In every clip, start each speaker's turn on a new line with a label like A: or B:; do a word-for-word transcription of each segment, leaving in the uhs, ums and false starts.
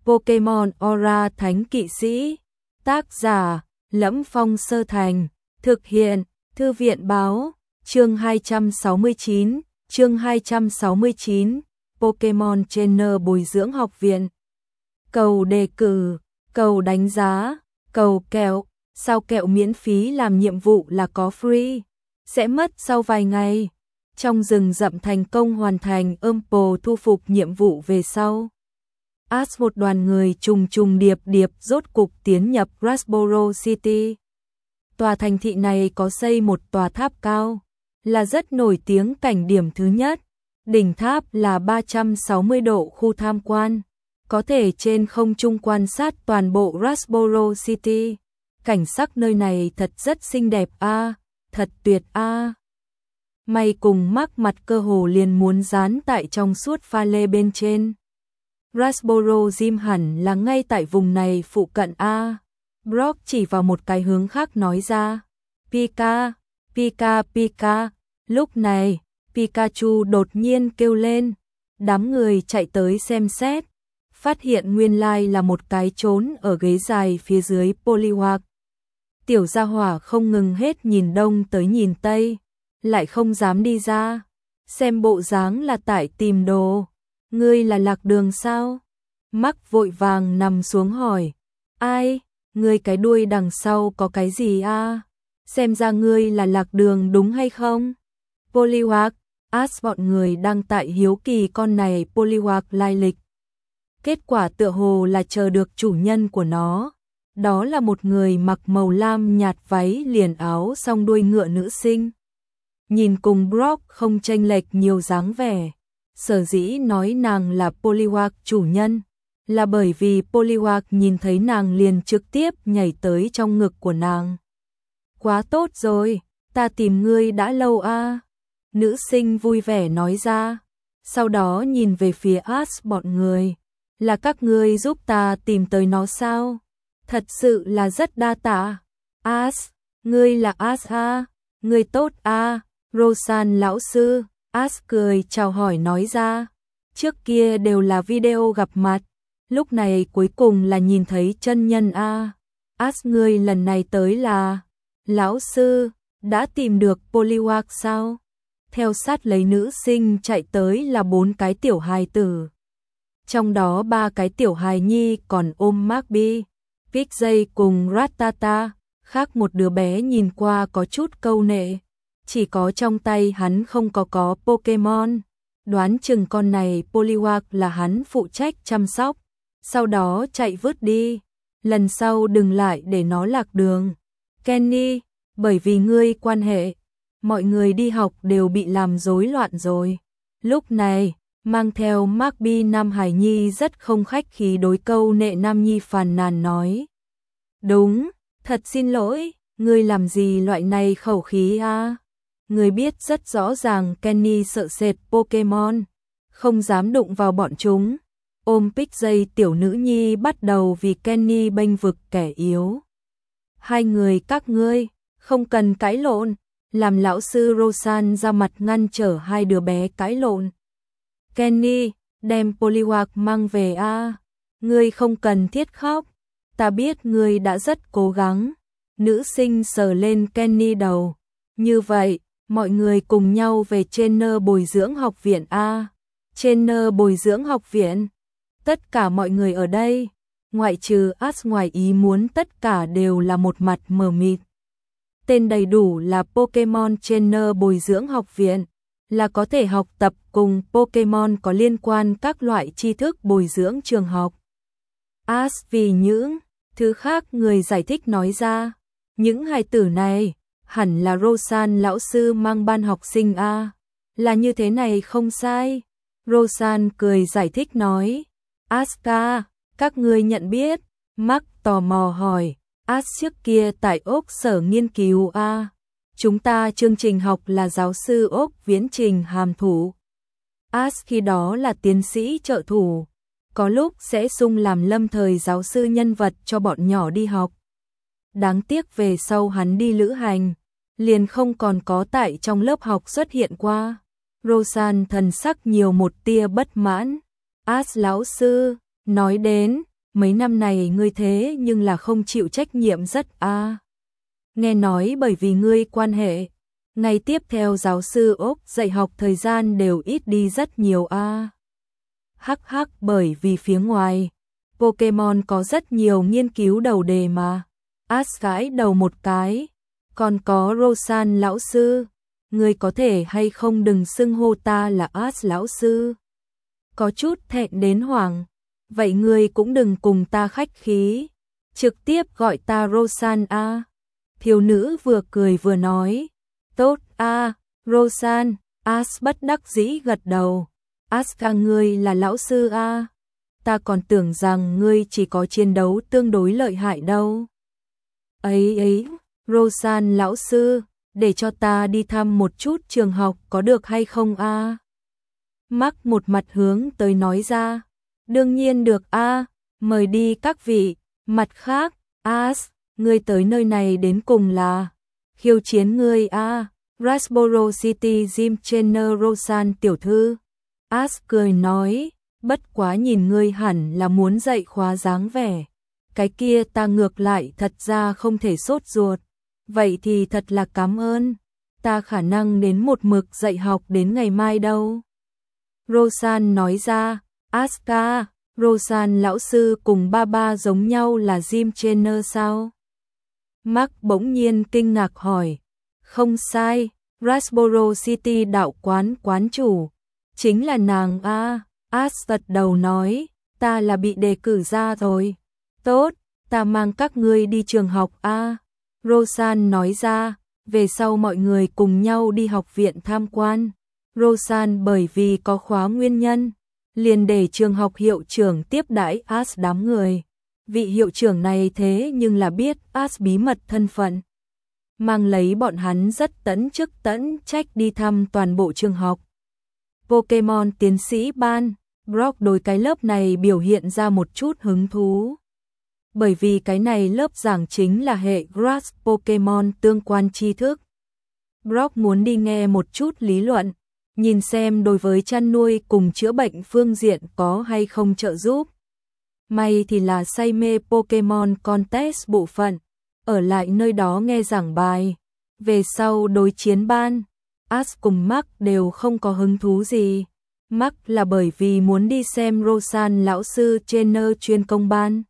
A: Pokemon Aura Thánh Kỵ Sĩ. Tác giả: Lẫm Phong Sơ Thành. Thực hiện: Thư viện Báo. Chương hai trăm sáu mươi chín. Chương hai trăm sáu mươi chín. Pokemon Trainer Bồi dưỡng học viện. Cầu đề cử, cầu đánh giá, cầu kẹo. Sao kẹo miễn phí làm nhiệm vụ là có free, sẽ mất sau vài ngày. Trong rừng rậm thành công hoàn thành Umpo thu phục nhiệm vụ về sau. Ash một đoàn người trùng trùng điệp điệp rốt cục tiến nhập Rustboro City. Tòa thành thị này có xây một tòa tháp cao, là rất nổi tiếng cảnh điểm thứ nhất. Đỉnh tháp là ba trăm sáu mươi độ khu tham quan, có thể trên không trung quan sát toàn bộ Rustboro City. Cảnh sắc nơi này thật rất xinh đẹp a, à, thật tuyệt a. À. May cùng mắc mặt cơ hồ liền muốn dán tại trong suốt pha lê bên trên. Rustboro Gym hẳn là ngay tại vùng này phụ cận a. À. Brock chỉ vào một cái hướng khác nói ra. Pika, Pika, Pika. Lúc này, Pikachu đột nhiên kêu lên. Đám người chạy tới xem xét, phát hiện nguyên lai là một cái trốn ở ghế dài phía dưới Poliwag. Tiểu gia hỏa không ngừng hết nhìn đông tới nhìn tây, lại không dám đi ra, xem bộ dáng là tại tìm đồ. Ngươi là lạc đường sao? Mắc vội vàng nằm xuống hỏi. Ai? Ngươi cái đuôi đằng sau có cái gì a? À? Xem ra ngươi là lạc đường đúng hay không? Poliwag, Ash bọn người đang tại hiếu kỳ con này Poliwag lai lịch. Kết quả tựa hồ là chờ được chủ nhân của nó. Đó là một người mặc màu lam nhạt váy liền áo song đuôi ngựa nữ sinh. Nhìn cùng Brock không chênh lệch nhiều dáng vẻ. Sở dĩ nói nàng là Poliwag chủ nhân, là bởi vì Poliwag nhìn thấy nàng liền trực tiếp nhảy tới trong ngực của nàng. Quá tốt rồi, ta tìm ngươi đã lâu a. À. Nữ sinh vui vẻ nói ra. Sau đó nhìn về phía Ash bọn người. Là các ngươi giúp ta tìm tới nó sao? Thật sự là rất đa tạ. Ash, ngươi là Ash a, ngươi tốt a. Rosan lão sư, Ash cười chào hỏi nói ra. Trước kia đều là video gặp mặt, lúc này cuối cùng là nhìn thấy chân nhân a. Ash ngươi lần này tới là... Lão sư, đã tìm được Poliwag sao? Theo sát lấy nữ sinh chạy tới là bốn cái tiểu hài tử. Trong đó ba cái tiểu hài nhi còn ôm Magby, Pidgey cùng Rattata, khác một đứa bé nhìn qua có chút câu nệ. Chỉ có trong tay hắn không có có Pokemon. Đoán chừng con này Poliwag là hắn phụ trách chăm sóc, sau đó chạy vứt đi. Lần sau đừng lại để nó lạc đường. Kenny, bởi vì ngươi quan hệ, mọi người đi học đều bị làm rối loạn rồi. Lúc này, mang theo Magby Nam Hải Nhi rất không khách khí đối câu nệ Nam Nhi phàn nàn nói. Đúng, thật xin lỗi, ngươi làm gì loại này khẩu khí a? À? Ngươi biết rất rõ ràng Kenny sợ sệt Pokemon, không dám đụng vào bọn chúng. Ôm Pidgey tiểu nữ nhi bắt đầu vì Kenny bênh vực kẻ yếu. Hai người các ngươi, không cần cãi lộn, làm lão sư Rosan ra mặt ngăn trở hai đứa bé cãi lộn. Kenny, đem Poliwag mang về a. À. Ngươi không cần thiết khóc, ta biết ngươi đã rất cố gắng. Nữ sinh sờ lên Kenny đầu. Như vậy, mọi người cùng nhau về Trainer bồi dưỡng học viện a. À. Trainer bồi dưỡng học viện. Tất cả mọi người ở đây, ngoại trừ Ash ngoài ý muốn tất cả đều là một mặt mờ mịt. Tên đầy đủ là Pokemon Trainer bồi dưỡng học viện, là có thể học tập cùng Pokemon có liên quan các loại tri thức bồi dưỡng trường học. Ash vì những thứ khác người giải thích nói ra, những hài tử này hẳn là Rosan lão sư mang ban học sinh a. À. Là như thế này không sai. Rosan cười giải thích nói. Aska, các ngươi nhận biết. Mark tò mò hỏi. Ash trước kia tại ốc sở nghiên cứu a. À. Chúng ta chương trình học là giáo sư ốc viễn trình hàm thủ. Ash khi đó là tiến sĩ trợ thủ. Có lúc sẽ sung làm lâm thời giáo sư nhân vật cho bọn nhỏ đi học. Đáng tiếc về sau hắn đi lữ hành, liền không còn có tại trong lớp học xuất hiện qua. Rosan thần sắc nhiều một tia bất mãn. Ash lão sư, nói đến, mấy năm này ngươi thế nhưng là không chịu trách nhiệm rất a. À. Nghe nói bởi vì ngươi quan hệ, ngày tiếp theo giáo sư Úc dạy học thời gian đều ít đi rất nhiều a. À. Hắc hắc, bởi vì phía ngoài Pokemon có rất nhiều nghiên cứu đầu đề mà. Ash gãi đầu một cái, còn có Rosan lão sư, ngươi có thể hay không đừng xưng hô ta là Ash lão sư. Có chút thẹn đến hoảng, vậy ngươi cũng đừng cùng ta khách khí, trực tiếp gọi ta Rosan a. Thiếu nữ vừa cười vừa nói, tốt a, Rosan. Ash bất đắc dĩ gật đầu. Ash ca, ngươi là lão sư a. Ta còn tưởng rằng ngươi chỉ có chiến đấu tương đối lợi hại đâu. Ấy ấy, Rosan lão sư, để cho ta đi thăm một chút trường học có được hay không a? À? Mark một mặt hướng tới nói ra, đương nhiên được a, à, mời đi các vị. Mặt khác, Ash, ngươi tới nơi này đến cùng là khiêu chiến ngươi a, à? Rasboro City Gym Trainer Rosan tiểu thư. Ash cười nói, bất quá nhìn ngươi hẳn là muốn dạy khóa dáng vẻ. Cái kia ta ngược lại thật ra không thể sốt ruột. Vậy thì thật là cảm ơn. Ta khả năng đến một mực dạy học đến ngày mai đâu. Rosan nói ra, Aska, Rosan lão sư cùng ba ba giống nhau là gym trainer sao? Mark bỗng nhiên kinh ngạc hỏi. Không sai, Rasboro City đạo quán quán chủ. Chính là nàng a. Ash gật đầu nói, ta là bị đề cử ra rồi. Tốt, ta mang các ngươi đi trường học a. Rosan nói ra, về sau mọi người cùng nhau đi học viện tham quan. Rosan bởi vì có khóa nguyên nhân, liền để trường học hiệu trưởng tiếp đãi Ash đám người. Vị hiệu trưởng này thế nhưng là biết Ash bí mật thân phận, mang lấy bọn hắn rất tẫn chức tẫn trách đi thăm toàn bộ trường học. Pokemon tiến sĩ ban, Brock đối cái lớp này biểu hiện ra một chút hứng thú. Bởi vì cái này lớp giảng chính là hệ Grass Pokemon tương quan tri thức. Brock muốn đi nghe một chút lý luận, nhìn xem đối với chăn nuôi cùng chữa bệnh phương diện có hay không trợ giúp. May thì là say mê Pokemon Contest bộ phận, ở lại nơi đó nghe giảng bài. Về sau đối chiến ban, Ash cùng Mark đều không có hứng thú gì. Mark là bởi vì muốn đi xem Rosan lão sư trainer chuyên công ban.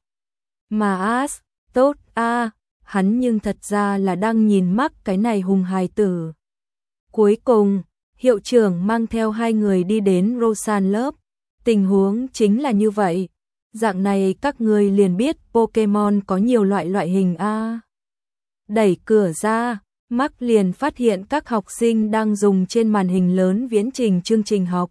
A: Mà Ash, tốt a, à, hắn nhưng thật ra là đang nhìn Mark cái này hùng hài tử. Cuối cùng, hiệu trưởng mang theo hai người đi đến Rosan lớp. Tình huống chính là như vậy. Dạng này các người liền biết Pokemon có nhiều loại loại hình a. À. Đẩy cửa ra, Mark liền phát hiện các học sinh đang dùng trên màn hình lớn viễn trình chương trình học.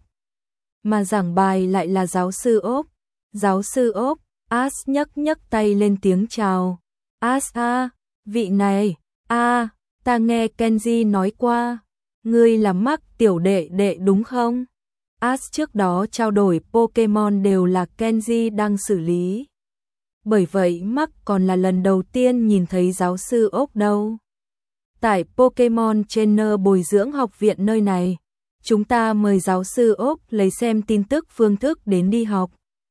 A: Mà giảng bài lại là giáo sư Úc. Giáo sư Úc, Ash nhấc nhấc tay lên tiếng chào. Ash a, vị này, a, à, ta nghe Kenji nói qua, ngươi là Mark tiểu đệ đệ đúng không? Ash trước đó trao đổi Pokemon đều là Kenji đang xử lý. Bởi vậy Mark còn là lần đầu tiên nhìn thấy giáo sư Úc đâu. Tại Pokemon Trainer bồi dưỡng học viện nơi này, chúng ta mời giáo sư Úc lấy xem tin tức phương thức đến đi học.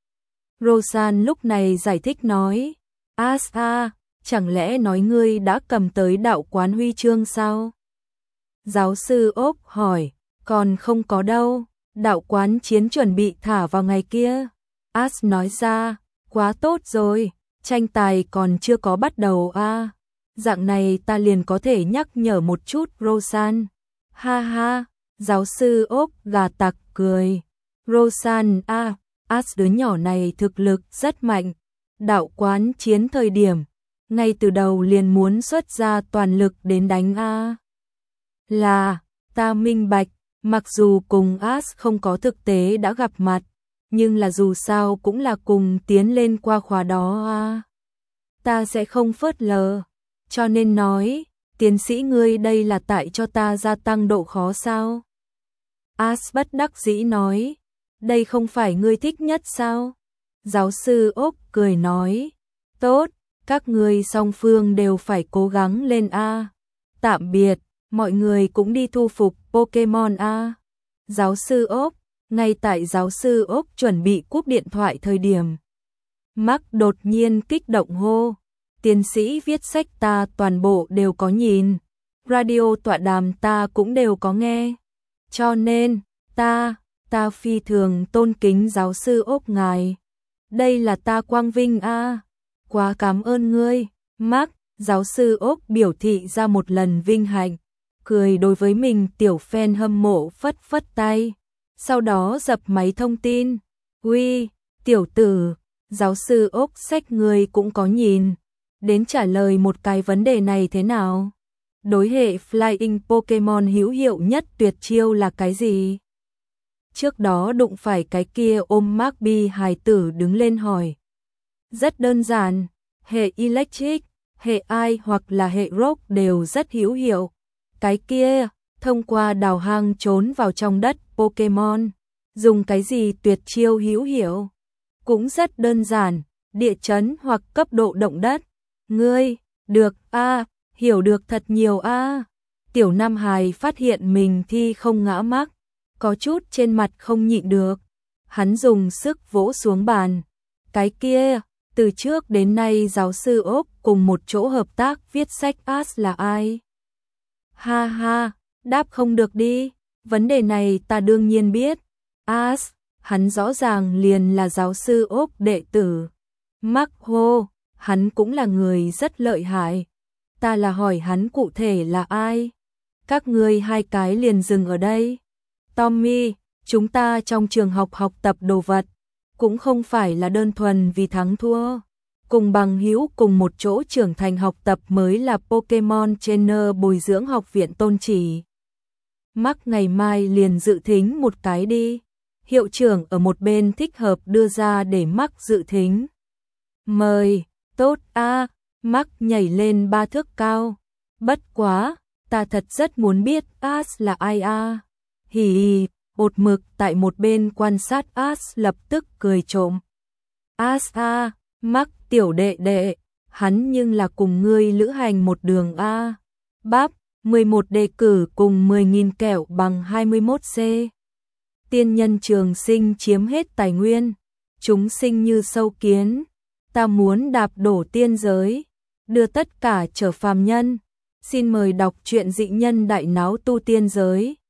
A: Rosan lúc này giải thích nói, Ash a, chẳng lẽ nói ngươi đã cầm tới đạo quán huy chương sao? Giáo sư Úc hỏi, còn không có đâu, đạo quán chiến chuẩn bị thả vào ngày kia. Ash nói ra, quá tốt rồi, tranh tài còn chưa có bắt đầu a. À. Dạng này ta liền có thể nhắc nhở một chút Rosan. Ha ha, giáo sư Úc gà tặc cười. Rosan a, à, Ash đứa nhỏ này thực lực rất mạnh. Đạo quán chiến thời điểm, ngay từ đầu liền muốn xuất ra toàn lực đến đánh a. À. Là, ta minh bạch, mặc dù cùng Ash không có thực tế đã gặp mặt, nhưng là dù sao cũng là cùng tiến lên qua khóa đó a. À. Ta sẽ không phớt lờ, cho nên nói, tiến sĩ ngươi đây là tại cho ta gia tăng độ khó sao? Ash bất đắc dĩ nói, đây không phải ngươi thích nhất sao? Giáo sư Úc cười nói, tốt, các ngươi song phương đều phải cố gắng lên a. Tạm biệt, mọi người cũng đi thu phục Pokemon a. Giáo sư Úc, ngay tại giáo sư Úc chuẩn bị cúp điện thoại thời điểm, Mark đột nhiên kích động hô. Tiến sĩ viết sách ta toàn bộ đều có nhìn. Radio tọa đàm ta cũng đều có nghe. Cho nên, ta, ta phi thường tôn kính giáo sư Ốc ngài. Đây là ta quang vinh a. À. Quá cảm ơn ngươi, Mark, giáo sư Ốc biểu thị ra một lần vinh hạnh. Cười đối với mình tiểu fan hâm mộ phất phất tay. Sau đó dập máy thông tin. Uy, tiểu tử, giáo sư Ốc sách ngươi cũng có nhìn. Đến trả lời một cái vấn đề này thế nào? Đối hệ Flying Pokemon hữu hiệu nhất tuyệt chiêu là cái gì? Trước đó đụng phải cái kia ôm Magby hài tử đứng lên hỏi. Rất đơn giản, hệ Electric, hệ Ai hoặc là hệ Rock đều rất hữu hiệu. Cái kia, thông qua đào hang trốn vào trong đất Pokemon, dùng cái gì tuyệt chiêu hữu hiệu? Cũng rất đơn giản, địa chấn hoặc cấp độ động đất. Ngươi, được a, à, hiểu được thật nhiều a. À. Tiểu Nam Hài phát hiện mình thi không ngã mắc, có chút trên mặt không nhịn được. Hắn dùng sức vỗ xuống bàn. Cái kia, từ trước đến nay giáo sư Ốc cùng một chỗ hợp tác viết sách As là ai? Ha ha, đáp không được đi, vấn đề này ta đương nhiên biết. As, hắn rõ ràng liền là giáo sư Ốc đệ tử. Mark hô, hắn cũng là người rất lợi hại. Ta là hỏi hắn cụ thể là ai? Các ngươi hai cái liền dừng ở đây. Tommy, chúng ta trong trường học học tập đồ vật, cũng không phải là đơn thuần vì thắng thua. Cùng bằng hữu cùng một chỗ trưởng thành học tập mới là Pokemon Trainer bồi dưỡng học viện tôn chỉ. Mark ngày mai liền dự thính một cái đi. Hiệu trưởng ở một bên thích hợp đưa ra để Mark dự thính. Mời, tốt a. À, Mark nhảy lên ba thước cao. Bất quá, ta thật rất muốn biết As là ai a. À. Hì hì, một mực tại một bên quan sát As lập tức cười trộm. As a, à, Mark tiểu đệ đệ, hắn nhưng là cùng ngươi lữ hành một đường a. À. Bắp, mười một đề cử cùng mười nghìn kẹo bằng hai mươi mốt C. Tiên nhân trường sinh chiếm hết tài nguyên, chúng sinh như sâu kiến. Ta muốn đạp đổ tiên giới, đưa tất cả trở phàm nhân. Xin mời đọc truyện dị nhân đại náo tu tiên giới.